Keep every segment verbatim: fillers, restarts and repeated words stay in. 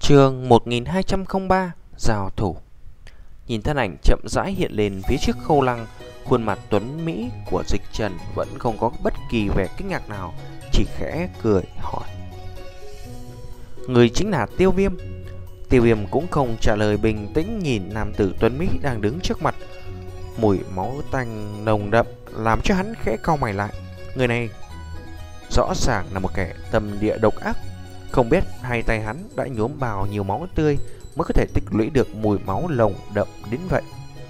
Chương một nghìn hai trăm lẻ ba Giao thủ. Nhìn thân ảnh chậm rãi hiện lên phía trước Khâu Lăng, khuôn mặt tuấn mỹ của Dịch Trần vẫn không có bất kỳ vẻ kinh ngạc nào, chỉ khẽ cười hỏi: người chính là Tiêu Viêm? Tiêu Viêm cũng không trả lời, bình tĩnh nhìn nam tử tuấn mỹ đang đứng trước mặt. Mùi máu tanh nồng đậm làm cho hắn khẽ cau mày lại. Người này rõ ràng là một kẻ tâm địa độc ác. Không biết hai tay hắn đã nhuốm bao nhiêu máu tươi mới có thể tích lũy được mùi máu nồng đậm đến vậy.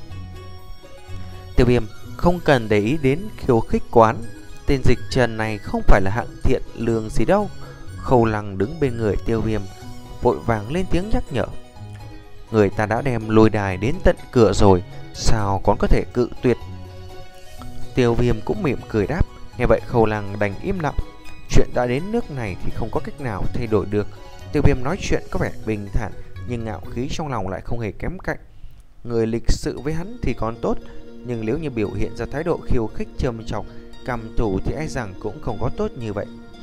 Tiêu Viêm không cần để ý đến khiêu khích quán. Tên Dịch Trần này không phải là hạng thiện lương gì đâu. Khâu Lăng đứng bên người Tiêu Viêm vội vàng lên tiếng nhắc nhở: người ta đã đem lôi đài đến tận cửa rồi, sao còn có thể cự tuyệt? Tiêu Viêm cũng mỉm cười đáp. Nghe vậy Khâu Lăng đành im lặng. Chuyện đã đến nước này thì không có cách nào thay đổi được. Tiêu Viêm nói chuyện có vẻ bình thản, nhưng ngạo khí trong lòng lại không hề kém cạnh. Người lịch sự với hắn thì còn tốt, nhưng nếu như biểu hiện ra thái độ khiêu khích trầm trọng, căm thù thì e rằng cũng không có tốt như vậy.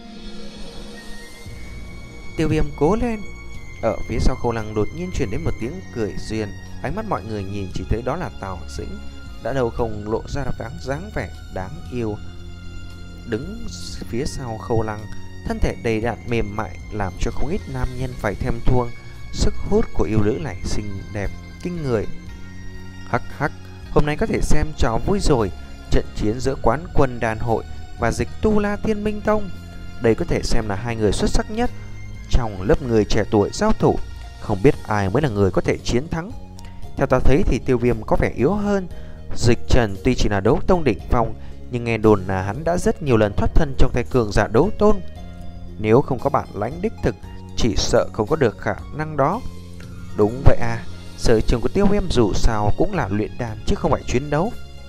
Tiêu Viêm cố lên. Ở phía sau Khâu Lăng đột nhiên truyền đến một tiếng cười duyên. Ánh mắt mọi người nhìn chỉ thấy đó là Tào Dĩnh, đã đâu không lộ ra dáng dáng vẻ đáng yêu, đứng phía sau Khâu Lăng, thân thể đầy đặn mềm mại làm cho không ít nam nhân phải thèm thuồng. Sức hút của yêu nữ này xinh đẹp kinh người. Hắc hắc, hôm nay có thể xem trò vui rồi. Trận chiến giữa Quán Quân Đan Hội và Dịch Tu La Thiên Minh Tông, đây có thể xem là hai người xuất sắc nhất trong lớp người trẻ tuổi giao thủ. Không biết ai mới là người có thể chiến thắng. Theo ta thấy thì Tiêu Viêm có vẻ yếu hơn. Dịch Trần tuy chỉ là đấu tông đỉnh phong, nhưng nghe đồn là hắn đã rất nhiều lần thoát thân trong tay cường giả đấu tôn. Nếu không có bản lãnh đích thực, chỉ sợ không có được khả năng đó. Đúng vậy à, sở trường của Tiêu Viêm dù sao cũng là luyện đan chứ không phải chiến đấu.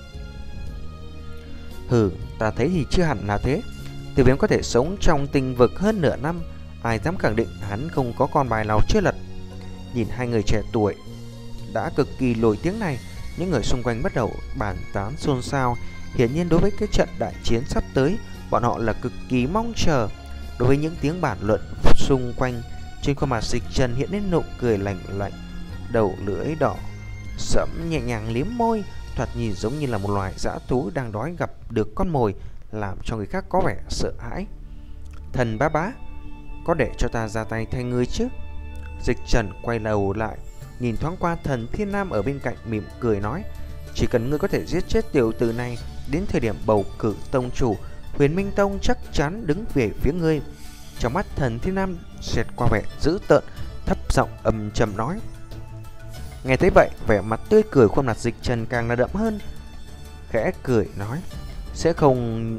Hừ, ta thấy thì chưa hẳn là thế. Tiêu Viêm có thể sống trong tinh vực hơn nửa năm, ai dám khẳng định hắn không có con bài nào chưa lật. Nhìn hai người trẻ tuổi đã cực kỳ nổi tiếng này, những người xung quanh bắt đầu bàn tán xôn xao. Hiển nhiên đối với cái trận đại chiến sắp tới, bọn họ là cực kỳ mong chờ. Đối với những tiếng bàn luận xung quanh, trên khuôn mặt Dịch Trần hiện lên nụ cười lạnh lạnh, đầu lưỡi đỏ sẫm nhẹ nhàng liếm môi, thoạt nhìn giống như là một loài dã thú đang đói gặp được con mồi, làm cho người khác có vẻ sợ hãi. Thần bá bá, có để cho ta ra tay thay ngươi chứ? Dịch Trần quay đầu lại, nhìn thoáng qua Thần Thiên Nam ở bên cạnh, mỉm cười nói: chỉ cần ngươi có thể giết chết tiểu tử này, đến thời điểm bầu cử tông chủ, Huyền Minh Tông chắc chắn đứng về phía ngươi. Trong mắt Thần Thiên Nam xẹt qua vẻ dữ tợn, thấp giọng âm trầm nói. Nghe thấy vậy, vẻ mặt tươi cười khuôn mặt Dịch Trần càng là đậm hơn, khẽ cười nói: sẽ không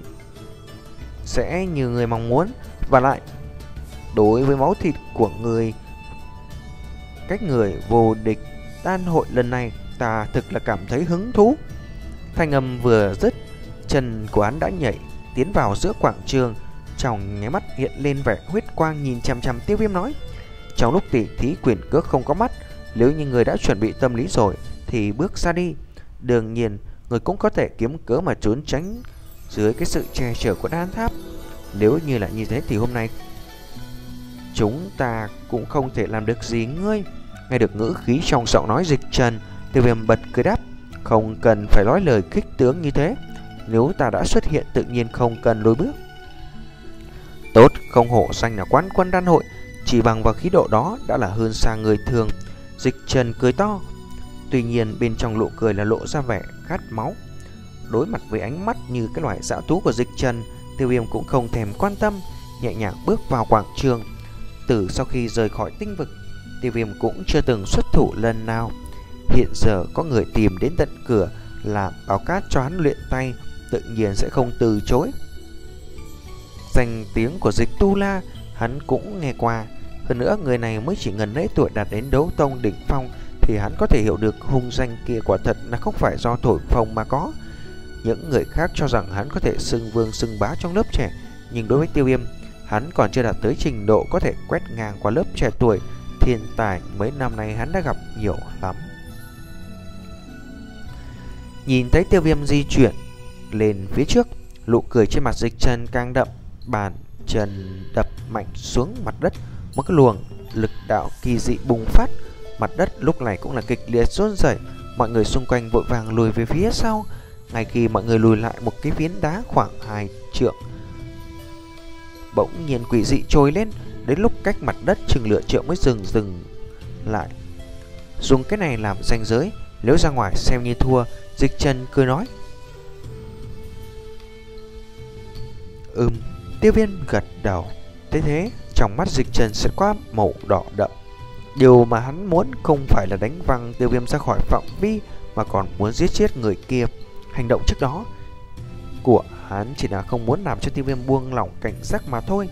sẽ như người mong muốn. Và lại, đối với máu thịt của người, cách người vô địch đan hội lần này, ta thực là cảm thấy hứng thú. Thanh âm vừa dứt, chân của hắn đã nhảy tiến vào giữa quảng trường, trong nháy mắt hiện lên vẻ huyết quang, nhìn chằm chằm Tiêu Viêm nói: trong lúc tỉ thí quyền cước không có mắt, nếu như người đã chuẩn bị tâm lý rồi thì bước ra đi. Đương nhiên người cũng có thể kiếm cớ mà trốn tránh dưới cái sự che chở của đan tháp. Nếu như là như thế thì hôm nay chúng ta cũng không thể làm được gì ngươi. Nghe được ngữ khí trong giọng nói Dịch Trần, Tiêu Viêm bật cười đáp: không cần phải nói lời khích tướng như thế. Nếu ta đã xuất hiện tự nhiên không cần lùi bước. Tốt, không hổ danh là Quán Quân Đan Hội, chỉ bằng vào khí độ đó đã là hơn xa người thường. Dịch Trần cười to, tuy nhiên bên trong nụ cười là lộ ra vẻ khát máu. Đối mặt với ánh mắt như cái loại dã thú của Dịch Trần, Tiêu Viêm cũng không thèm quan tâm, nhẹ nhàng bước vào quảng trường. Từ sau khi rời khỏi tinh vực, Tiêu Viêm cũng chưa từng xuất thủ lần nào. Hiện giờ có người tìm đến tận cửa làm báo cát cho hắn luyện tay, tự nhiên sẽ không từ chối. Danh tiếng của Dịch Tu La hắn cũng nghe qua. Hơn nữa người này mới chỉ ngần ấy tuổi đạt đến đấu tông đỉnh phong, thì hắn có thể hiểu được hung danh kia quả thật là không phải do thổi phồng mà có. Những người khác cho rằng hắn có thể xưng vương xưng bá trong lớp trẻ, nhưng đối với Tiêu Viêm, hắn còn chưa đạt tới trình độ có thể quét ngang qua lớp trẻ tuổi. Thiên tài mấy năm nay hắn đã gặp nhiều lắm. Nhìn thấy Tiêu Viêm di chuyển lên phía trước, nụ cười trên mặt Dịch Trần càng đậm, bàn chân đập mạnh xuống mặt đất, một cái luồng lực đạo kỳ dị bùng phát. Mặt đất lúc này cũng là kịch liệt run rẩy, mọi người xung quanh vội vàng lùi về phía sau. Ngay khi mọi người lùi lại một cái phiến đá khoảng hai trượng, bỗng nhiên quỷ dị trồi lên, đến lúc cách mặt đất chừng lửa trượng mới dừng dừng lại. Dùng cái này làm ranh giới, nếu ra ngoài xem như thua. Dịch Trần cười nói. Ừm, Tiêu Viêm gật đầu. Thế thế, trong mắt Dịch Trần sẽ qua màu đỏ đậm. Điều mà hắn muốn không phải là đánh văng Tiêu Viêm ra khỏi phạm vi, mà còn muốn giết chết người kia. Hành động trước đó của hắn chỉ là không muốn làm cho Tiêu Viêm buông lỏng cảnh giác mà thôi.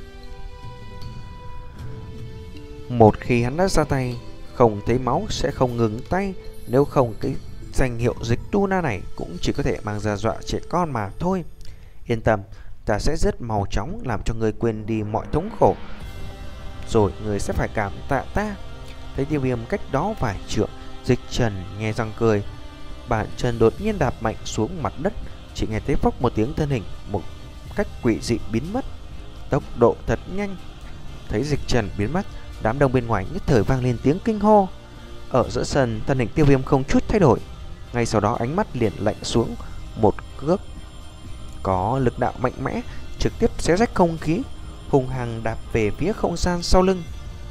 Một khi hắn đã ra tay, không thấy máu sẽ không ngừng tay. Nếu không, cái danh hiệu dịch tu na này cũng chỉ có thể mang ra dọa trẻ con mà thôi. Yên tâm, ta sẽ rất mau chóng làm cho người quên đi mọi thống khổ, rồi người sẽ phải cảm tạ ta. Thấy Tiêu Viêm cách đó vài trượng, Dịch Trần nghe răng cười. Bàn chân đột nhiên đạp mạnh xuống mặt đất, chỉ nghe thấy phốc một tiếng, thân hình một cách quỷ dị biến mất, tốc độ thật nhanh. Thấy Dịch Trần biến mất, đám đông bên ngoài nhất thời vang lên tiếng kinh hô. Ở giữa sân, thân hình Tiêu Viêm không chút thay đổi, ngay sau đó ánh mắt liền lạnh xuống, một cước có lực đạo mạnh mẽ trực tiếp xé rách không khí, hung hăng đạp về phía không gian sau lưng.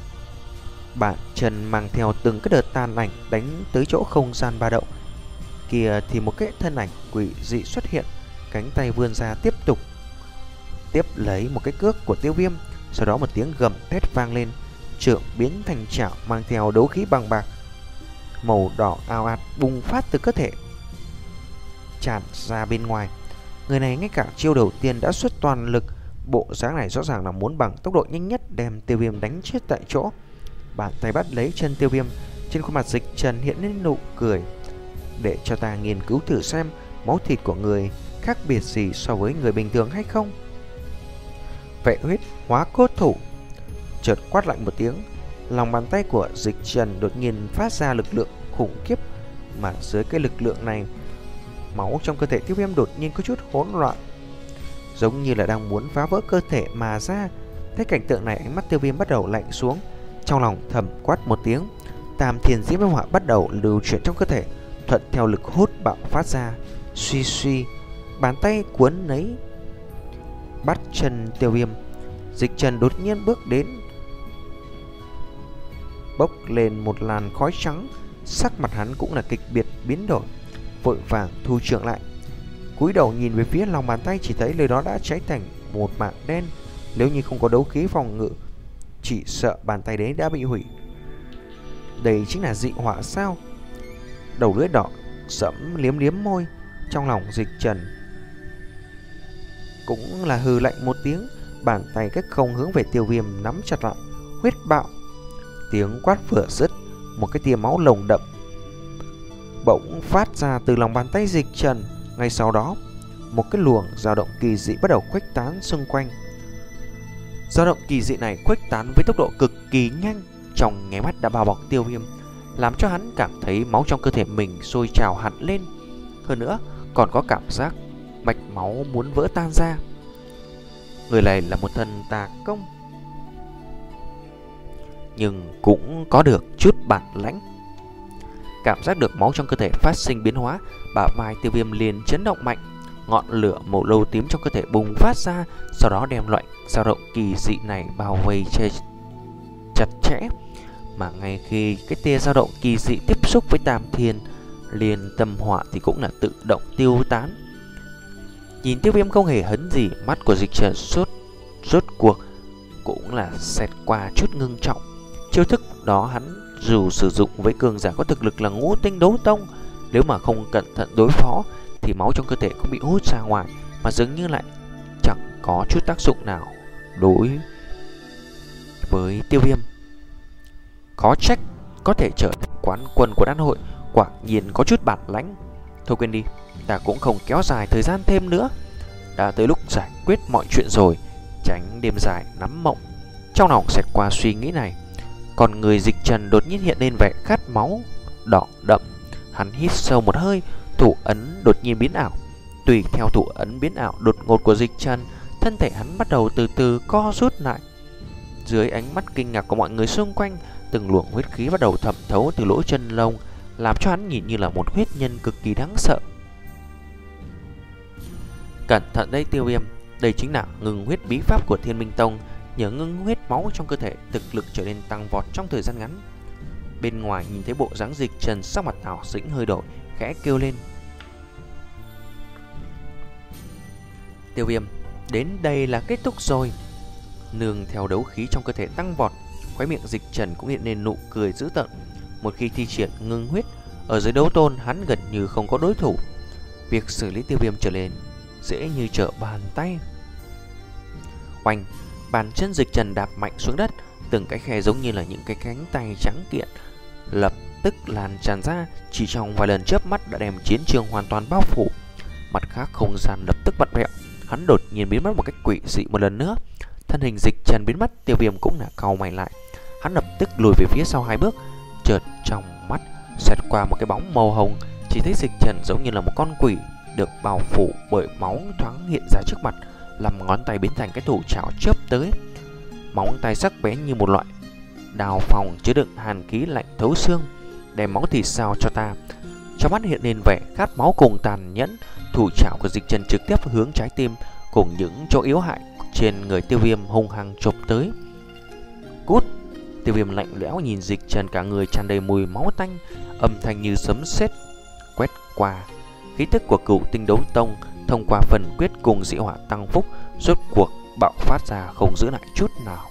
Bàn chân mang theo từng cái đợt tàn ảnh đánh tới chỗ không gian ba động kia, thì một cái thân ảnh quỷ dị xuất hiện, cánh tay vươn ra tiếp tục tiếp lấy một cái cước của Tiêu Viêm. Sau đó một tiếng gầm thét vang lên, trượng biến thành chảo mang theo đấu khí bằng bạc màu đỏ ào ạt bùng phát từ cơ thể tràn ra bên ngoài. Người này ngay cả chiêu đầu tiên đã xuất toàn lực, bộ dáng này rõ ràng là muốn bằng tốc độ nhanh nhất đem Tiêu Viêm đánh chết tại chỗ. Bàn tay bắt lấy chân Tiêu Viêm, trên khuôn mặt Dịch Trần hiện lên nụ cười. Để cho ta nghiên cứu thử xem máu thịt của người khác biệt gì so với người bình thường hay không. Vệ huyết hóa cốt thủ. Chợt quát lạnh một tiếng, lòng bàn tay của Dịch Trần đột nhiên phát ra lực lượng khủng khiếp, mà dưới cái lực lượng này, máu trong cơ thể Tiêu Viêm đột nhiên có chút hỗn loạn, giống như là đang muốn phá vỡ cơ thể mà ra. Thấy cảnh tượng này, ánh mắt Tiêu Viêm bắt đầu lạnh xuống, trong lòng thầm quát một tiếng. Tam Thiên Diễm Hỏa bắt đầu lưu chuyển trong cơ thể, thuận theo lực hút bạo phát ra. Suy suy, bàn tay cuốn lấy bắt chân Tiêu Viêm. Dịch Trần đột nhiên bước đến, bốc lên một làn khói trắng, sắc mặt hắn cũng là kịch biệt biến đổi, vội vàng thu trượng lại, cúi đầu nhìn về phía lòng bàn tay, chỉ thấy nơi đó đã cháy thành một mảng đen. Nếu như không có đấu khí phòng ngự, chỉ sợ bàn tay đấy đã bị hủy. Đây chính là dị hỏa sao? Đầu lưỡi đỏ sẫm liếm liếm môi, trong lòng Dịch Trần cũng là hừ lạnh một tiếng, bàn tay cách không hướng về Tiêu Viêm nắm chặt lại. Huyết bạo. Tiếng quát vừa dứt, một cái tia máu lồng đậm bỗng phát ra từ lòng bàn tay Dịch Trần. Ngay sau đó, một cái luồng dao động kỳ dị bắt đầu khuếch tán xung quanh. Dao động kỳ dị này khuếch tán với tốc độ cực kỳ nhanh, trong nháy mắt đã bao bọc Tiêu Viêm, làm cho hắn cảm thấy máu trong cơ thể mình sôi trào hẳn lên. Hơn nữa, còn có cảm giác mạch máu muốn vỡ tan ra. Người này là một thần tà công, nhưng cũng có được chút bản lãnh. Cảm giác được máu trong cơ thể phát sinh biến hóa, bả vai Tiêu Viêm liền chấn động mạnh, ngọn lửa màu nâu tím trong cơ thể bùng phát ra, sau đó đem loại dao động kỳ dị này bao vây che chặt chẽ. Mà ngay khi cái tia dao động kỳ dị tiếp xúc với Tam Thiên Liên Tâm Hỏa thì cũng là tự động tiêu tán. Nhìn Tiêu Viêm không hề hấn gì, mắt của Dịch Trần sốt rốt cuộc cũng là xẹt qua chút ngưng trọng. Chiêu thức đó hắn dù sử dụng với cường giả có thực lực là ngũ tinh đấu tông, nếu mà không cẩn thận đối phó thì máu trong cơ thể cũng bị hút ra ngoài, mà dường như lại chẳng có chút tác dụng nào đối với Tiêu Viêm. Có trách có thể trở thành quán quân của đan hội, quả nhiên có chút bản lãnh. Thôi quên đi, ta cũng không kéo dài thời gian thêm nữa, đã tới lúc giải quyết mọi chuyện rồi, tránh đêm dài nắm mộng. Trong lòng xẹt qua suy nghĩ này, còn người Dịch Trần đột nhiên hiện lên vẻ khát máu đỏ đậm. Hắn hít sâu một hơi, thủ ấn đột nhiên biến ảo. Tùy theo thủ ấn biến ảo đột ngột của Dịch Trần, thân thể hắn bắt đầu từ từ co rút lại. Dưới ánh mắt kinh ngạc của mọi người xung quanh, từng luồng huyết khí bắt đầu thẩm thấu từ lỗ chân lông, làm cho hắn nhìn như là một huyết nhân cực kỳ đáng sợ. Cẩn thận đấy Tiêu Viêm, đây chính là ngưng huyết bí pháp của Thiên Minh Tông. Nhờ ngưng huyết máu trong cơ thể, thực lực trở nên tăng vọt trong thời gian ngắn. Bên ngoài nhìn thấy bộ dáng Dịch Trần, sắc mặt Tào Dĩnh hơi đổi, khẽ kêu lên. Tiêu Viêm, đến đây là kết thúc rồi. Nương theo đấu khí trong cơ thể tăng vọt, khóe miệng Dịch Trần cũng hiện lên nụ cười dữ tợn. Một khi thi triển ngưng huyết, ở dưới đấu tôn hắn gần như không có đối thủ. Việc xử lý Tiêu Viêm trở nên dễ như trở bàn tay. Oanh, bàn chân Dịch Trần đạp mạnh xuống đất, từng cái khe giống như là những cái cánh tay trắng kiện lập tức lan tràn ra, chỉ trong vài lần chớp mắt đã đem chiến trường hoàn toàn bao phủ. Mặt khác không gian lập tức vặn vẹo, hắn đột nhiên biến mất một cách quỷ dị một lần nữa. Thân hình Dịch Trần biến mất, Tiêu Viêm cũng là cau mày lại. Hắn lập tức lùi về phía sau hai bước, chợt trong mắt xẹt qua một cái bóng màu hồng, chỉ thấy Dịch Trần giống như là một con quỷ được bao phủ bởi máu thoáng hiện ra trước mặt, làm ngón tay biến thành cái thủ trảo chớp tới. Móng tay sắc bén như một loại đào phòng chứa đựng hàn khí lạnh thấu xương. Đem máu thịt sao cho ta. Trong mắt hiện lên vẻ khát máu cùng tàn nhẫn. Thủ trảo của Dịch Trần trực tiếp hướng trái tim cùng những chỗ yếu hại trên người Tiêu Viêm hung hăng chộp tới. Cút! Tiêu Viêm lạnh lẽo nhìn Dịch Trần, cả người tràn đầy mùi máu tanh, âm thanh như sấm sét quét qua. Khí tức của Cửu Tinh Đấu Tông thông qua phần quyết cùng dị hỏa tăng phúc rốt cuộc bạo phát ra, không giữ lại chút nào.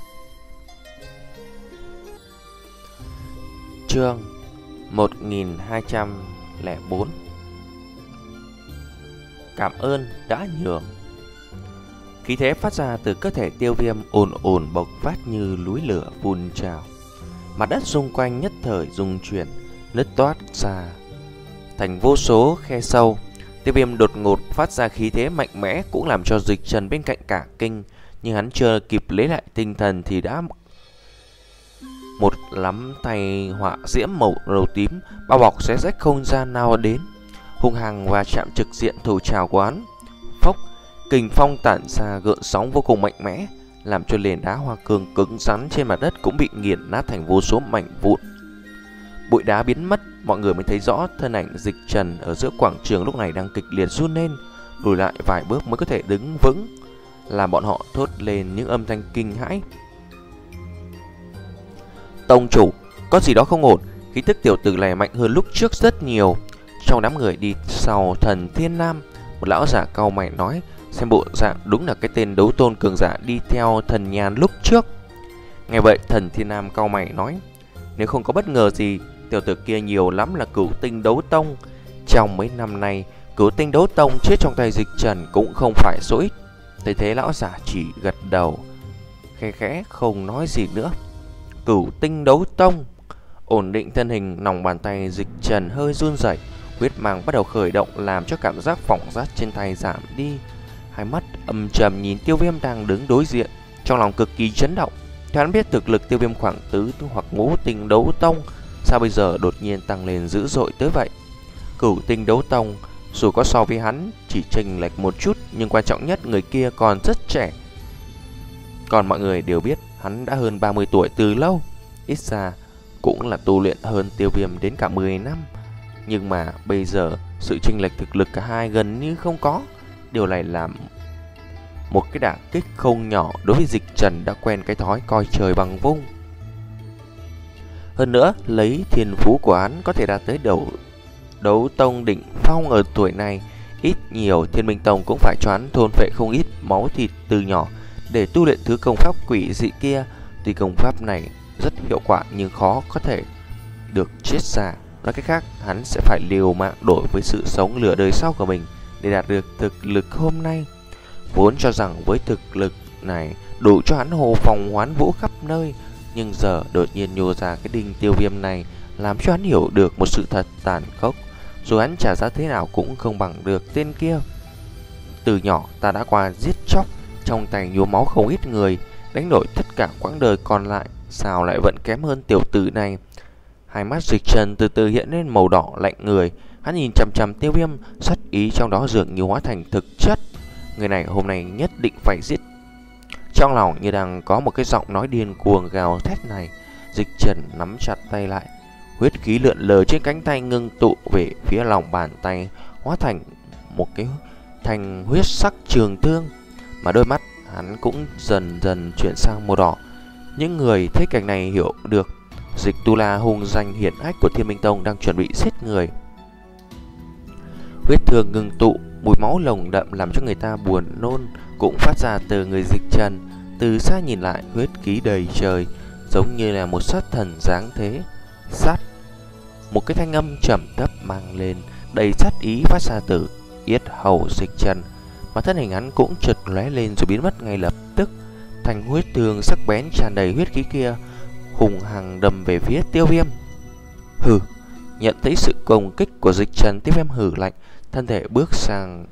Chương một nghìn hai trăm lẻ bốn. Cảm ơn đã nhường. Khí thế phát ra từ cơ thể Tiêu Viêm ồn ồn bộc phát như núi lửa phun trào. Mặt đất xung quanh nhất thời rung chuyển, nứt toát ra thành vô số khe sâu. Tiêu Viêm đột ngột phát ra khí thế mạnh mẽ cũng làm cho Dịch Trần bên cạnh cả kinh, nhưng hắn chưa kịp lấy lại tinh thần thì đã một nắm tay họa diễm màu nâu tím bao bọc xé rách không gian nào đến, hung hăng và chạm trực diện thủ trào của hắn. Phốc, kình phong tản ra gợn sóng vô cùng mạnh mẽ, làm cho nền đá hoa cương cứng rắn trên mặt đất cũng bị nghiền nát thành vô số mảnh vụn. Bụi đá biến mất, mọi người mới thấy rõ thân ảnh Dịch Trần ở giữa quảng trường lúc này đang kịch liệt run lên, lùi lại vài bước mới có thể đứng vững, làm bọn họ thốt lên những âm thanh kinh hãi. Tông chủ, có gì đó không ổn, khí tức tiểu tử này mạnh hơn lúc trước rất nhiều. Trong đám người đi sau Thần Thiên Nam, một lão giả cau mày nói, xem bộ dạng đúng là cái tên đấu tôn cường giả đi theo Thần Nhàn lúc trước. Nghe vậy Thần Thiên Nam cau mày nói, nếu không có bất ngờ gì, tiểu tử kia nhiều lắm là Cửu Tinh Đấu Tông. Trong mấy năm nay, Cửu Tinh Đấu Tông chết trong tay Dịch Trần cũng không phải số ít. Thấy thế lão giả chỉ gật đầu, khẽ khẽ không nói gì nữa. Cửu Tinh Đấu Tông. Ổn định thân hình, lòng bàn tay Dịch Trần hơi run rẩy, huyết mang bắt đầu khởi động làm cho cảm giác phỏng rát trên tay giảm đi. Hai mắt âm trầm nhìn Tiêu Viêm đang đứng đối diện, trong lòng cực kỳ chấn động. Theo hắn biết thực lực Tiêu Viêm khoảng tứ hoặc ngũ tinh đấu tông, sao bây giờ đột nhiên tăng lên dữ dội tới vậy? Cửu Tinh Đấu Tông dù có so với hắn chỉ chênh lệch một chút, nhưng quan trọng nhất người kia còn rất trẻ. Còn mọi người đều biết hắn đã hơn ba mươi tuổi từ lâu, ít ra cũng là tu luyện hơn Tiêu Viêm đến cả mười năm. Nhưng mà bây giờ sự chênh lệch thực lực cả hai gần như không có. Điều này làm một cái đả kích không nhỏ đối với Dịch Trần đã quen cái thói coi trời bằng vung. Hơn nữa, lấy thiên phú của hắn có thể đạt tới đầu đấu tông đỉnh phong ở tuổi này, ít nhiều Thiên Minh Tông cũng phải cho hắn thôn phệ không ít máu thịt từ nhỏ để tu luyện thứ công pháp quỷ dị kia. Tuy công pháp này rất hiệu quả nhưng khó có thể được triết ra. Nói cách khác, hắn sẽ phải liều mạng đổi với sự sống lửa đời sau của mình để đạt được thực lực hôm nay. Vốn cho rằng với thực lực này đủ cho hắn hồ phòng hoán vũ khắp nơi, nhưng giờ đột nhiên nhô ra cái đinh Tiêu Viêm này, làm cho hắn hiểu được một sự thật tàn khốc. Dù hắn trả giá thế nào cũng không bằng được tên kia. Từ nhỏ ta đã qua giết chóc, trong tay nhuốm máu không ít người, đánh đổi tất cả quãng đời còn lại, sao lại vẫn kém hơn tiểu tử này? Hai mắt Dịch Trần từ từ hiện lên màu đỏ lạnh người. Hắn nhìn chằm chằm Tiêu Viêm, sát ý trong đó dường như hóa thành thực chất. Người này hôm nay nhất định phải giết. Trong lòng như đang có một cái giọng nói điên cuồng gào thét này. Dịch Trần nắm chặt tay lại, huyết khí lượn lờ trên cánh tay ngưng tụ về phía lòng bàn tay, hóa thành một cái thành huyết sắc trường thương, mà đôi mắt hắn cũng dần dần chuyển sang màu đỏ. Những người thấy cảnh này hiểu được Dịch Tu La hung danh hiển hách của Thiên Minh Tông đang chuẩn bị giết người. Huyết thương ngưng tụ, mùi máu nồng đậm làm cho người ta buồn nôn cũng phát ra từ người Dịch Trần. Từ xa nhìn lại, huyết khí đầy trời, giống như là một sát thần dáng thế. Sát, một cái thanh âm trầm thấp mang lên, đầy sát ý phát ra từ yết hầu Dịch Trần, mà thân hình hắn cũng chợt lóe lên rồi biến mất ngay lập tức. Thành huyết thương sắc bén tràn đầy huyết khí kia hùng hằng đâm về phía Tiêu Viêm. Hừ, nhận thấy sự công kích của Dịch Trần, Tiêu Viêm hừ lạnh, thân thể bước sang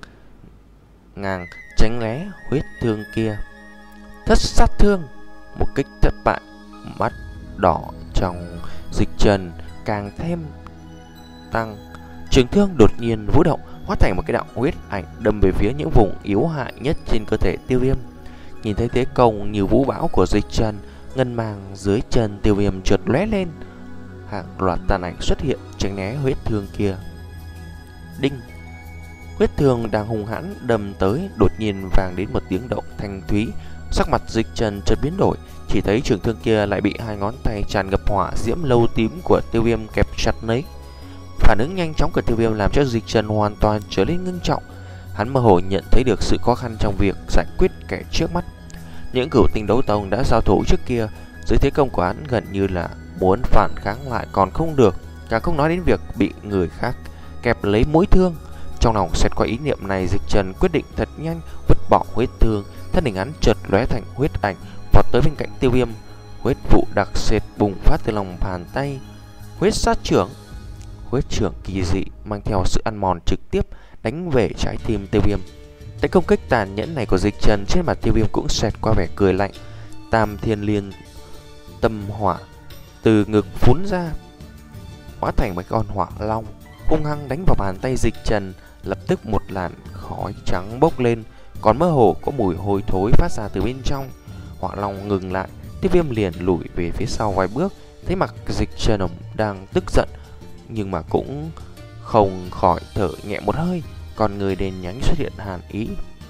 ngang tránh né huyết thương kia. Thất sát thương, một kích thất bại. Mắt đỏ trong Dịch Trần càng thêm tăng, trường thương đột nhiên vũ động, hóa thành một cái đạo huyết ảnh đâm về phía những vùng yếu hại nhất trên cơ thể Tiêu Viêm. Nhìn thấy thế công như vũ bão của Dịch Trần, ngân mang dưới chân Tiêu Viêm chợt lóe lên, hàng loạt tàn ảnh xuất hiện tránh né huyết thương kia. Đinh, huyết thương đang hung hãn đâm tới, đột nhiên vang đến một tiếng động thanh thúy. Sắc mặt Dịch Trần chợt biến đổi, chỉ thấy trường thương kia lại bị hai ngón tay tràn ngập hỏa diễm lâu tím của Tiêu Viêm kẹp chặt lấy. Phản ứng nhanh chóng của Tiêu Viêm làm cho Dịch Trần hoàn toàn trở nên ngưng trọng. Hắn mơ hồ nhận thấy được sự khó khăn trong việc giải quyết kẻ trước mắt. Những cửu tinh đấu tông đã giao thủ trước kia, dưới thế công của hắn gần như là muốn phản kháng lại còn không được, càng không nói đến việc bị người khác kẹp lấy mũi thương. Trong lòng xẹt qua ý niệm này, Dịch Trần quyết định thật nhanh vứt bỏ huyết thương, thân hình hắn chợt lóe thành huyết ảnh vọt tới bên cạnh Tiêu Viêm. Huyết vụ đặc sệt bùng phát từ lòng bàn tay. Huyết sát trưởng, huyết trưởng kỳ dị mang theo sự ăn mòn trực tiếp đánh về trái tim Tiêu Viêm. Cái công kích tàn nhẫn này của Dịch Trần, trên mặt Tiêu Viêm cũng xẹt qua vẻ cười lạnh. Tam thiên liên tâm hỏa từ ngực phún ra, hóa thành một con hỏa long hung hăng đánh vào bàn tay Dịch Trần. Lập tức một làn khói trắng bốc lên, còn mơ hồ có mùi hôi thối phát ra từ bên trong. Hỏa long ngừng lại, Tiêu Viêm liền lùi về phía sau vài bước. Thấy mặt Dịch Trần đang tức giận, nhưng mà cũng không khỏi thở nhẹ một hơi, còn người đèn nhánh xuất hiện hàn ý.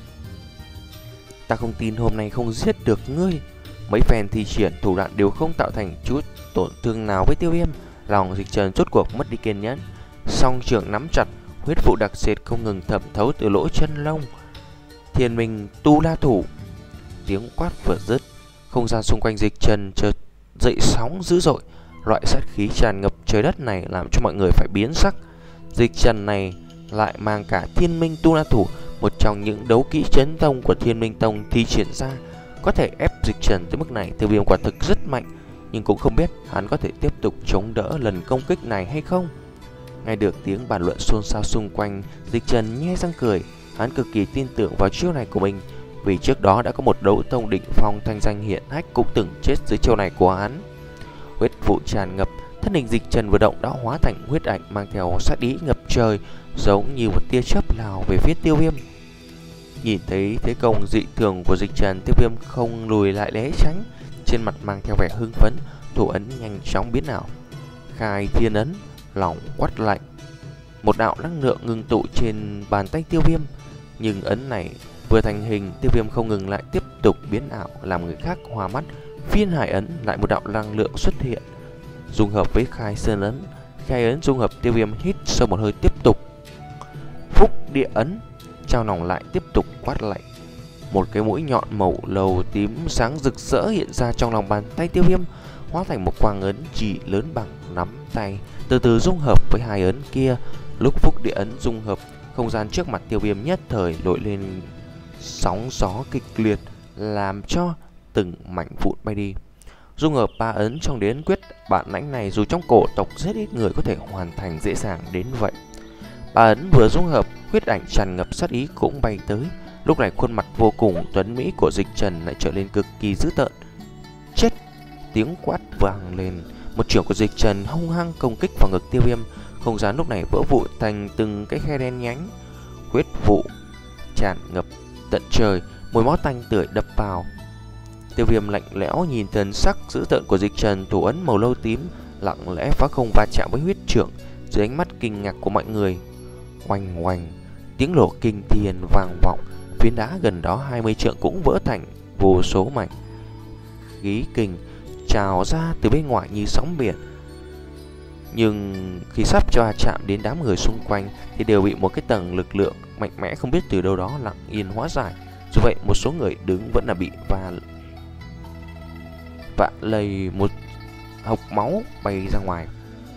Ta không tin hôm nay không giết được ngươi. Mấy phen thi triển thủ đoạn đều không tạo thành chút tổn thương nào với Tiêu Viêm. Lòng Dịch Trần rốt cuộc mất đi kiên nhẫn, song trường nắm chặt, huyết vụ đặc sệt không ngừng thẩm thấu từ lỗ chân lông. Thiên Minh Tu La thủ. Tiếng quát vừa dứt, không gian xung quanh Dịch Trần chợt dậy sóng dữ dội. Loại sát khí tràn ngập trời đất này làm cho mọi người phải biến sắc. Dịch Trần này lại mang cả Thiên Minh Tu La thủ, một trong những đấu kỹ chấn tông của Thiên Minh Tông thi triển ra. Có thể ép Dịch Trần tới mức này, Tiêu Viêm quả thực rất mạnh, nhưng cũng không biết hắn có thể tiếp tục chống đỡ lần công kích này hay không. Nghe được tiếng bàn luận xôn xao xung quanh, Dịch Trần nhe răng cười. Hắn cực kỳ tin tưởng vào chiêu này của mình, vì trước đó đã có một đấu tông đỉnh phong thanh danh hiển hách cũng từng chết dưới chiêu này của hắn. Huyết vụ tràn ngập, thân hình Dịch Trần vừa động đã hóa thành huyết ảnh mang theo sát ý ngập trời, giống như một tia chớp lao về phía Tiêu Viêm. Nhìn thấy thế công dị thường của Dịch Trần, Tiêu Viêm không lùi lại né tránh, trên mặt mang theo vẻ hưng phấn, thủ ấn nhanh chóng biến ảo. Khai thiên ấn, lòng quát lạnh. Một đạo năng lượng ngưng tụ trên bàn tay Tiêu Viêm, nhưng ấn này vừa thành hình, Tiêu Viêm không ngừng lại tiếp tục biến ảo, làm người khác hoa mắt. Phiên hải ấn, lại một đạo năng lượng xuất hiện, dung hợp với khai sơn ấn. Khai ấn dung hợp, Tiêu Viêm hít sâu một hơi tiếp tục. Phúc địa ấn, trao nòng lại tiếp tục quát lạnh. Một cái mũi nhọn màu lầu tím sáng rực rỡ hiện ra trong lòng bàn tay Tiêu Viêm, hóa thành một quang ấn chỉ lớn bằng nắm tay, từ từ dung hợp với hai ấn kia. Lúc phúc địa ấn dung hợp, không gian trước mặt Tiêu Viêm nhất thời nổi lên sóng gió kịch liệt, làm cho từng mảnh vụn bay đi. Dung hợp ba ấn trong đế ấn quyết, bản lãnh này dù trong cổ tộc rất ít người có thể hoàn thành dễ dàng đến vậy. Ba ấn vừa dung hợp, huyết ảnh tràn ngập sát ý cũng bay tới. Lúc này khuôn mặt vô cùng tuấn mỹ của Dịch Trần lại trở lên cực kỳ dữ tợn. Chết! Tiếng quát vang lên, một chưởng của Dịch Trần hung hăng công kích vào ngực Tiêu Viêm. Không gian lúc này vỡ vụn thành từng cái khe đen nhánh, huyết vụ tràn ngập tận trời, mùi máu tanh tưởi đập vào. Tiêu Viêm lạnh lẽo nhìn thần sắc dữ tợn của Dịch Trần, thủ ấn màu lâu tím lặng lẽ phá không va chạm với huyết trưởng dưới ánh mắt kinh ngạc của mọi người. Oanh oanh, tiếng nổ kinh thiên vang vọng, phiến đá gần đó hai mươi trượng cũng vỡ thành vô số mảnh. Khí kình trào ra từ bên ngoài như sóng biển. Nhưng khi sắp cho chạm đến đám người xung quanh thì đều bị một cái tầng lực lượng mạnh mẽ không biết từ đâu đó lặng yên hóa giải. Dù vậy một số người đứng vẫn là bị va vạ lây một hộc máu bay ra ngoài.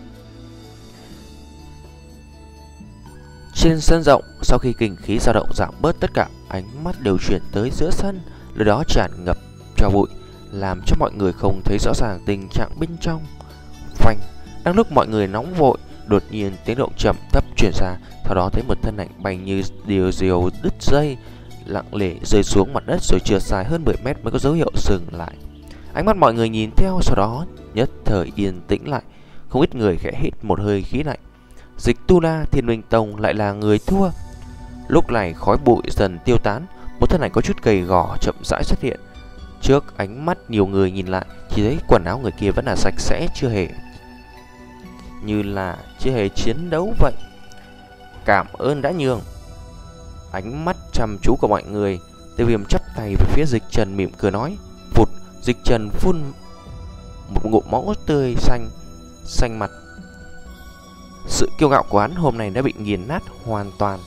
Trên sân rộng, sau khi kình khí dao động giảm bớt, tất cả ánh mắt đều chuyển tới giữa sân, nơi đó tràn ngập tro bụi, làm cho mọi người không thấy rõ ràng tình trạng bên trong. Phanh, đang lúc mọi người nóng vội, đột nhiên tiếng động chậm thấp truyền ra, sau đó thấy một thân ảnh bay như điều diều đứt dây, lặng lẽ rơi xuống mặt đất rồi trượt dài hơn mười mét mới có dấu hiệu dừng lại. Ánh mắt mọi người nhìn theo, sau đó nhất thời yên tĩnh lại, không ít người khẽ hít một hơi khí lạnh. Dịch Tu La Thiên Minh Tông lại là người thua. Lúc này khói bụi dần tiêu tán, một thân ảnh có chút gầy gò chậm rãi xuất hiện. Trước ánh mắt nhiều người nhìn lại, chỉ thấy quần áo người kia vẫn là sạch sẽ, chưa hề như là chưa hề chiến đấu vậy. Cảm ơn đã nhường. Ánh mắt chăm chú của mọi người, Tiêu Viêm chắp tay về phía Dịch Trần mỉm cười nói. Vụt, Dịch Trần phun một ngụm máu tươi xanh xanh mặt. Sự kiêu ngạo của hắn hôm nay đã bị nghiền nát hoàn toàn.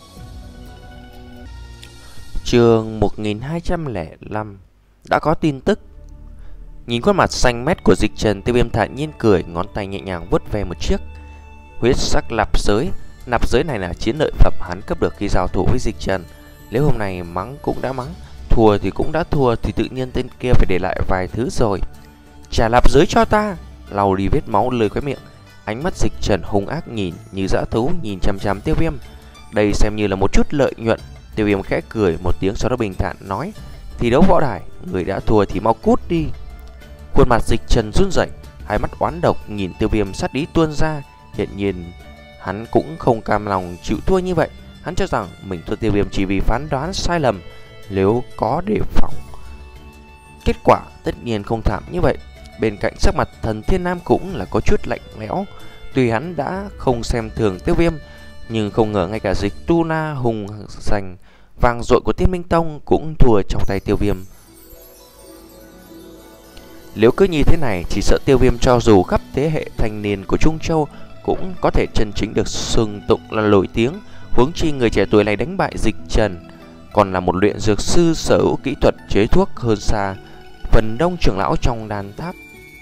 Chương một nghìn hai trăm lẻ năm. Đã có tin tức. Nhìn khuôn mặt xanh mét của Dịch Trần, Tiêu Viêm thản nhiên cười, ngón tay nhẹ nhàng vuốt về một chiếc huyết sắc nạp giới. Nạp giới này là chiến lợi phẩm hắn cấp được khi giao thủ với Dịch Trần. Nếu hôm nay mắng cũng đã mắng, thua thì cũng đã thua, thì tự nhiên tên kia phải để lại vài thứ rồi. Trả nạp giới cho ta. Lau đi vết máu lơi khóe miệng, ánh mắt Dịch Trần hung ác nhìn như dã thú nhìn chằm chằm Tiêu Viêm. Đây xem như là một chút lợi nhuận. Tiêu Viêm khẽ cười một tiếng, sau đó bình thản nói. Thi đấu võ đài, người đã thua thì mau cút đi. Khuôn mặt Dịch Trần run rẩy, hai mắt oán độc nhìn Tiêu Viêm, sát ý tuôn ra. Hiện nhiên hắn cũng không cam lòng chịu thua như vậy. Hắn cho rằng mình thua Tiêu Viêm chỉ vì phán đoán sai lầm, nếu có đề phòng, kết quả tất nhiên không thảm như vậy. Bên cạnh sắc mặt Thần Thiên Nam cũng là có chút lạnh lẽo. Tuy hắn đã không xem thường Tiêu Viêm, nhưng không ngờ ngay cả Dịch Tu La hùng danh vang dội của Thiên Minh Tông cũng thua trong tay Tiêu Viêm. Nếu cứ như thế này, chỉ sợ Tiêu Viêm cho dù khắp thế hệ thanh niên của Trung Châu cũng có thể chân chính được xưng tụng là nổi tiếng. Huống chi người trẻ tuổi này đánh bại Dịch Trần còn là một luyện dược sư sở hữu kỹ thuật chế thuốc hơn xa phần đông trưởng lão trong đan tháp.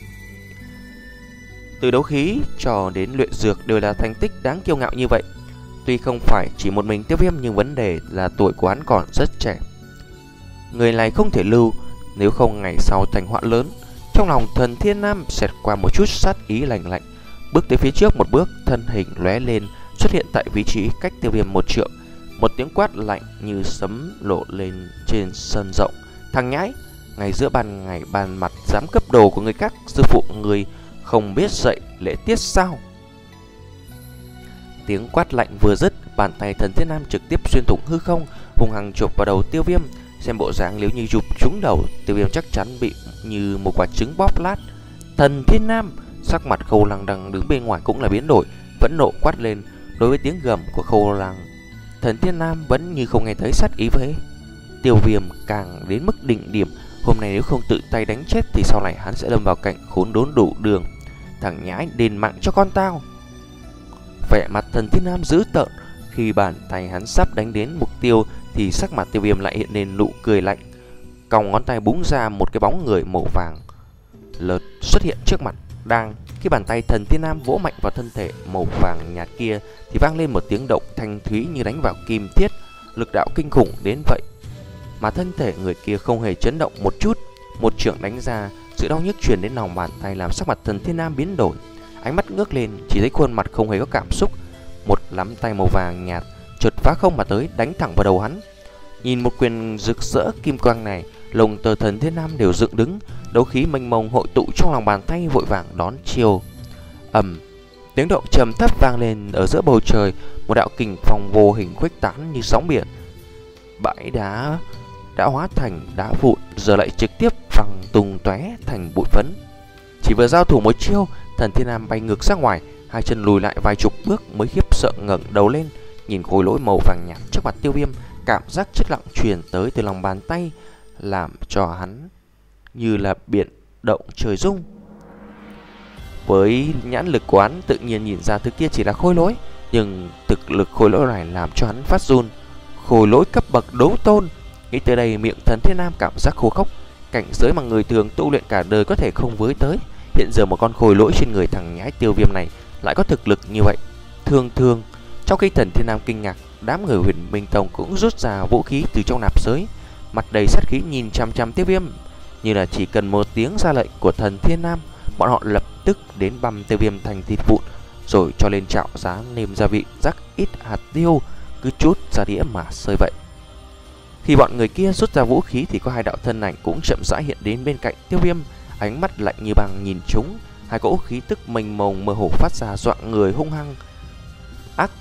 Từ đấu khí cho đến luyện dược đều là thành tích đáng kiêu ngạo như vậy. Tuy không phải chỉ một mình Tiêu Viêm, nhưng vấn đề là tuổi của hắn còn rất trẻ. Người này không thể lưu, nếu không ngày sau thành họa lớn. Trong lòng Thần Thiên Nam xẹt qua một chút sát ý lạnh lạnh, bước tới phía trước một bước, thân hình lóe lên, xuất hiện tại vị trí cách Tiêu Viêm một trượng. Một tiếng quát lạnh như sấm lộ lên trên sân rộng. Thằng nhãi, ngày giữa ban ngày ban mặt dám cấp đồ của người khác, sư phụ người không biết dạy lễ tiết sao? Tiếng quát lạnh vừa dứt, bàn tay Thần Thiên Nam trực tiếp xuyên thủng hư không, hung hăng chụp vào đầu Tiêu Viêm. Xem bộ dáng nếu như chụp trúng đầu, Tiêu Viêm chắc chắn bị như một quả trứng bóp lát. Thần Thiên Nam, sắc mặt Khâu Lăng đang đứng bên ngoài cũng là biến đổi, vẫn nộ quát lên. Đối với tiếng gầm của Khâu Lăng, Thần Thiên Nam vẫn như không nghe thấy sát ý với Tiêu Viêm càng đến mức đỉnh điểm. Hôm nay nếu không tự tay đánh chết thì sau này hắn sẽ lâm vào cảnh khốn đốn đủ đường. Thằng nhãi, đền mạng cho con tao. Vẻ mặt Thần Thiên Nam dữ tợn. Khi bàn tay hắn sắp đánh đến mục tiêu thì sắc mặt Tiêu Viêm lại hiện lên nụ cười lạnh. Còng ngón tay búng ra một cái bóng người màu vàng lợt xuất hiện trước mặt. Đang khi bàn tay Thần Thiên Nam vỗ mạnh vào thân thể màu vàng nhạt kia thì vang lên một tiếng động thanh thúy như đánh vào kim thiết, lực đạo kinh khủng đến vậy mà thân thể người kia không hề chấn động một chút. Một chưởng đánh ra, sự đau nhức truyền đến lòng bàn tay làm sắc mặt Thần Thiên Nam biến đổi. Ánh mắt ngước lên, chỉ thấy khuôn mặt không hề có cảm xúc. Một nắm tay màu vàng nhạt chợt phá không mà tới, đánh thẳng vào đầu hắn. Nhìn một quyền rực rỡ kim quang này, lồng tờ Thần Thiên Nam đều dựng đứng, đấu khí mênh mông hội tụ trong lòng bàn tay, vội vàng đón chiêu. Ầm, tiếng động trầm thấp vang lên ở giữa bầu trời, một đạo kình phong vô hình khuếch tán như sóng biển. Bãi đá đã hóa thành đá vụn, giờ lại trực tiếp văng tung tóe thành bụi phấn. Chỉ vừa giao thủ một chiêu, Thần Thiên Nam bay ngược ra ngoài, hai chân lùi lại vài chục bước mới khiếp sợ ngẩng đầu lên, nhìn khối lỗi màu vàng nhạt trước mặt Tiêu Viêm. Cảm giác chất lặng truyền tới từ lòng bàn tay làm cho hắn như là biển động trời rung. Với nhãn lực của hắn tự nhiên nhìn ra thứ kia chỉ là khối lỗi, nhưng thực lực khối lỗi này làm cho hắn phát run. Khối lỗi cấp bậc đấu tôn. Nghĩ tới đây, miệng Thần Thiên Nam cảm giác khô khốc. Cảnh giới mà người thường tu luyện cả đời có thể không với tới, hiện giờ một con khối lỗi trên người thằng nhãi Tiêu Viêm này lại có thực lực như vậy. Thương thương. Trong khi Thần Thiên Nam kinh ngạc, đám người Huyền Minh Tông cũng rút ra vũ khí từ trong nạp giới, mặt đầy sát khí nhìn chăm chăm Tiêu Viêm, như là chỉ cần một tiếng ra lệnh của Thần Thiên Nam, bọn họ lập tức đến băm Tiêu Viêm thành thịt vụn, rồi cho lên chảo giá nêm gia vị rắc ít hạt tiêu, cứ chút ra đĩa mà sơi vậy. Khi bọn người kia rút ra vũ khí thì có hai đạo thân ảnh cũng chậm rãi hiện đến bên cạnh Tiêu Viêm, ánh mắt lạnh như băng nhìn chúng. Hai cỗ khí tức mênh mông mơ hồ phát ra dọa người hung hăng. Ác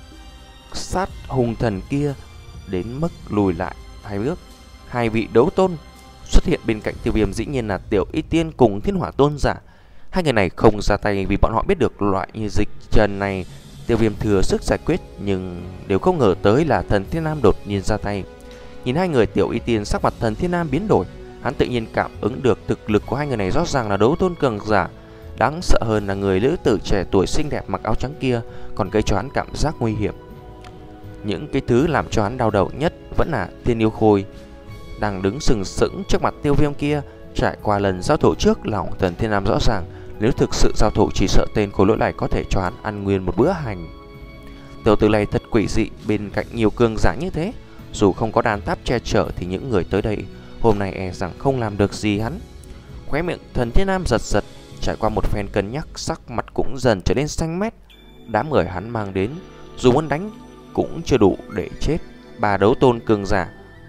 sát hung thần kia đến mức lùi lại hai bước. Hai vị đấu tôn xuất hiện bên cạnh Tiêu Viêm dĩ nhiên là Tiểu Y Tiên cùng Thiên Hỏa Tôn giả. Hai người này không ra tay vì bọn họ biết được loại như Dịch Trần này Tiêu Viêm thừa sức giải quyết, nhưng đều không ngờ tới là Thần Thiên Nam đột nhiên ra tay. Nhìn hai người, Tiểu Y Tiên sắc mặt Thần Thiên Nam biến đổi, hắn tự nhiên cảm ứng được thực lực của hai người này rõ ràng là đấu tôn cường giả. Đáng sợ hơn là người nữ tử trẻ tuổi xinh đẹp mặc áo trắng kia còn gây cho hắn cảm giác nguy hiểm. Những cái thứ làm cho hắn đau đầu nhất vẫn là Thiên Yêu Khôi đang đứng sừng sững trước mặt Tiêu Viêm kia. Trải qua lần giao thủ trước, lòng Thần Thiên Nam rõ ràng nếu thực sự giao thủ chỉ sợ tên khối lỗi này có thể cho hắn ăn nguyên một bữa hành. Tiểu tử này thật quỷ dị, bên cạnh nhiều cường giả như thế, dù không có đàn tháp che chở thì những người tới đây hôm nay e rằng không làm được gì hắn. Khóe miệng Thần Thiên Nam giật giật, trải qua một phen cân nhắc, sắc mặt cũng dần trở nên xanh mét. Đám người hắn mang đến dù muốn đánh cũng chưa đủ để chết ba đấu tôn cường giả.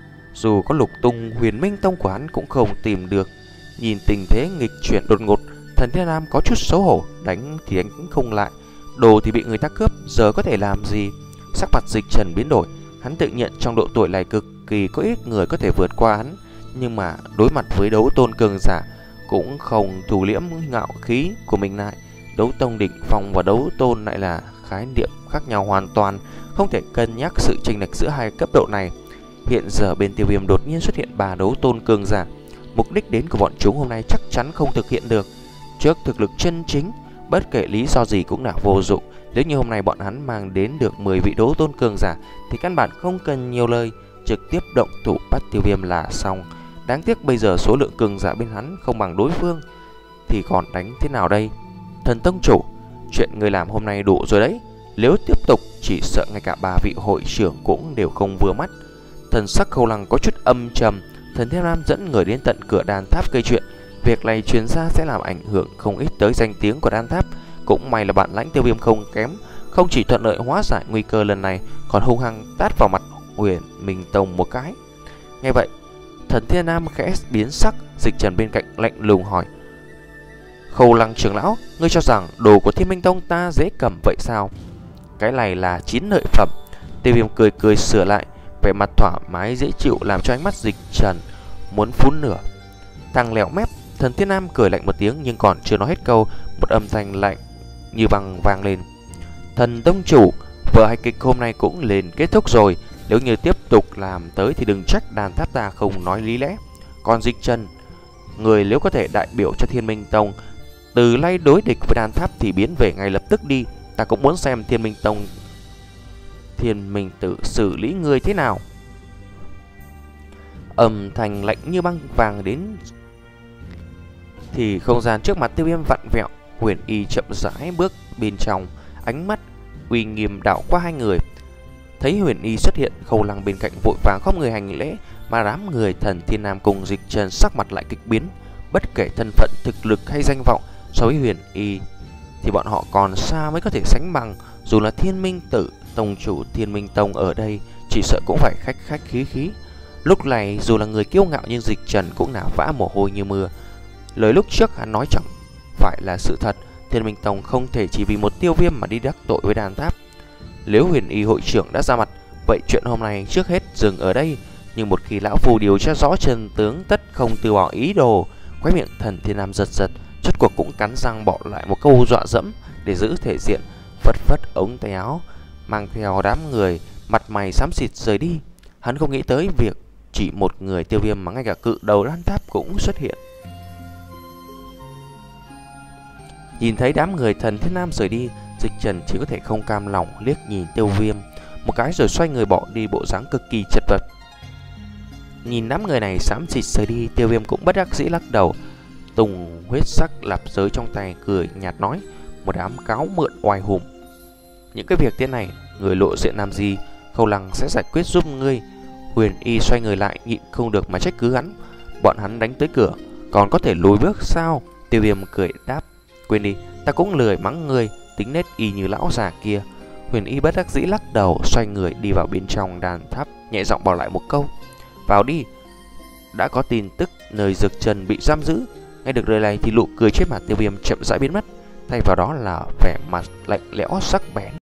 Dù có lục tung Huyền Minh Tông của hắn cũng không tìm được. Nhìn tình thế nghịch chuyển đột ngột, Thần Thiên Nam có chút xấu hổ, đánh thì đánh cũng không lại, đồ thì bị người ta cướp, giờ có thể làm gì? Sắc mặt Dịch Trần biến đổi, hắn tự nhận trong độ tuổi này cực kỳ có ít người có thể vượt qua hắn, nhưng mà đối mặt với đấu tôn cường giả cũng không thủ liễm ngạo khí của mình lại. Đấu tông đỉnh phong và đấu tôn lại là khái niệm khác nhau hoàn toàn, không thể cân nhắc sự chênh lệch giữa hai cấp độ này. Hiện giờ bên Tiêu Viêm đột nhiên xuất hiện ba đấu tôn cường giả, mục đích đến của bọn chúng hôm nay chắc chắn không thực hiện được. Trước thực lực chân chính, bất kể lý do gì cũng là vô dụng. Nếu như hôm nay bọn hắn mang đến được mười vị đấu tôn cường giả thì căn bản không cần nhiều lời, trực tiếp động thủ bắt Tiêu Viêm là xong. Đáng tiếc bây giờ số lượng cường giả bên hắn không bằng đối phương, thì còn đánh thế nào đây? Thần Tông chủ, chuyện người làm hôm nay đủ rồi đấy. Nếu tiếp tục chỉ sợ ngay cả ba vị hội trưởng cũng đều không vừa mắt. Thần sắc Khâu Lăng có chút âm trầm. Thần Thiên Nam dẫn người đến tận cửa đan tháp gây chuyện. Việc này truyền ra sẽ làm ảnh hưởng không ít tới danh tiếng của đan tháp. Cũng may là bản lãnh Tiêu Viêm không kém, không chỉ thuận lợi hóa giải nguy cơ lần này, còn hung hăng tát vào mặt Huyền Minh Tông một cái. Nghe vậy, Thần Thiên Nam khẽ biến sắc. Dịch Trần bên cạnh lạnh lùng hỏi: Khâu Lăng trưởng lão, ngươi cho rằng đồ của Thiên Minh Tông ta dễ cầm vậy sao? Cái này là chín lợi phẩm. Tiêu Viêm cười cười sửa lại, vẻ mặt thoải mái dễ chịu làm cho ánh mắt Dịch Trần muốn phun lửa. Thằng lèo mép. Thần Thiên Nam cười lạnh một tiếng, nhưng còn chưa nói hết câu, một âm thanh lạnh như băng vang lên: Thần Tông chủ, vở hài kịch hôm nay cũng lên kết thúc rồi. Nếu như tiếp tục làm tới thì đừng trách đàn tháp ta không nói lý lẽ. Còn Dịch Trần, người nếu có thể đại biểu cho Thiên Minh Tông từ nay đối địch với đàn tháp thì biến về ngay lập tức đi. Ta cũng muốn xem Thiên Minh Tông Thiên Minh tự xử lý người thế nào. Âm thanh lạnh như băng vàng đến thì không gian trước mặt Tiêu Viêm vặn vẹo. Huyền Y chậm rãi bước bên trong, ánh mắt uy nghiêm đảo qua hai người. Thấy Huyền Y xuất hiện, Khâu Lăng bên cạnh vội vàng khom người hành lễ, mà đám người Thần Thiên Nam cùng Dịch Trần sắc mặt lại kịch biến. Bất kể thân phận, thực lực hay danh vọng, so với Huyền Y thì bọn họ còn xa mới có thể sánh bằng. Dù là Thiên Minh Tử, tông chủ Thiên Minh Tông ở đây, chỉ sợ cũng phải khách khách khí khí. Lúc này dù là người kiêu ngạo nhưng Dịch Trần cũng nả vã mồ hôi như mưa. Lời lúc trước hắn nói chẳng phải là sự thật. Thiên Minh Tông không thể chỉ vì một Tiêu Viêm mà đi đắc tội với đàn tháp. Nếu Huyền Y hội trưởng đã ra mặt, vậy chuyện hôm nay trước hết dừng ở đây. Nhưng một khi lão phù điều tra rõ chân tướng, tất không từ bỏ ý đồ. Khóe miệng Thần Thiên Nam giật giật, chốt cuộc cũng cắn răng bỏ lại một câu dọa dẫm để giữ thể diện, phất phất ống tay áo, mang theo đám người mặt mày xám xịt rời đi. Hắn không nghĩ tới việc chỉ một người Tiêu Viêm mà ngay cả cự đầu đan tháp cũng xuất hiện. Nhìn thấy đám người Thần Thiên Nam rời đi, Dịch Trần chỉ có thể không cam lòng liếc nhìn Tiêu Viêm một cái rồi xoay người bỏ đi, bộ dáng cực kỳ chật vật. Nhìn đám người này xám xịt rời đi, Tiêu Viêm cũng bất đắc dĩ lắc đầu, tùng huyết sắc lạp giới trong tay, cười nhạt nói: một đám cáo mượn oai hùng. Những cái việc thế này, người lộ diện làm gì, Khâu Lăng sẽ giải quyết giúp ngươi. Huyền Y xoay người lại, nhịn không được mà trách cứ hắn: bọn hắn đánh tới cửa, còn có thể lùi bước sao? Tiêu Viêm cười đáp: quên đi, ta cũng lười mắng ngươi, tính nết y như lão già kia. Huyền Y bất đắc dĩ lắc đầu, xoay người đi vào bên trong đàn tháp, nhẹ giọng bảo lại một câu: vào đi. Đã có tin tức nơi Dược Trần bị giam giữ. Nghe được lời này thì nụ cười trên mặt Tiêu Viêm chậm rãi biến mất, thay vào đó là vẻ mặt lạnh lẽo sắc bén.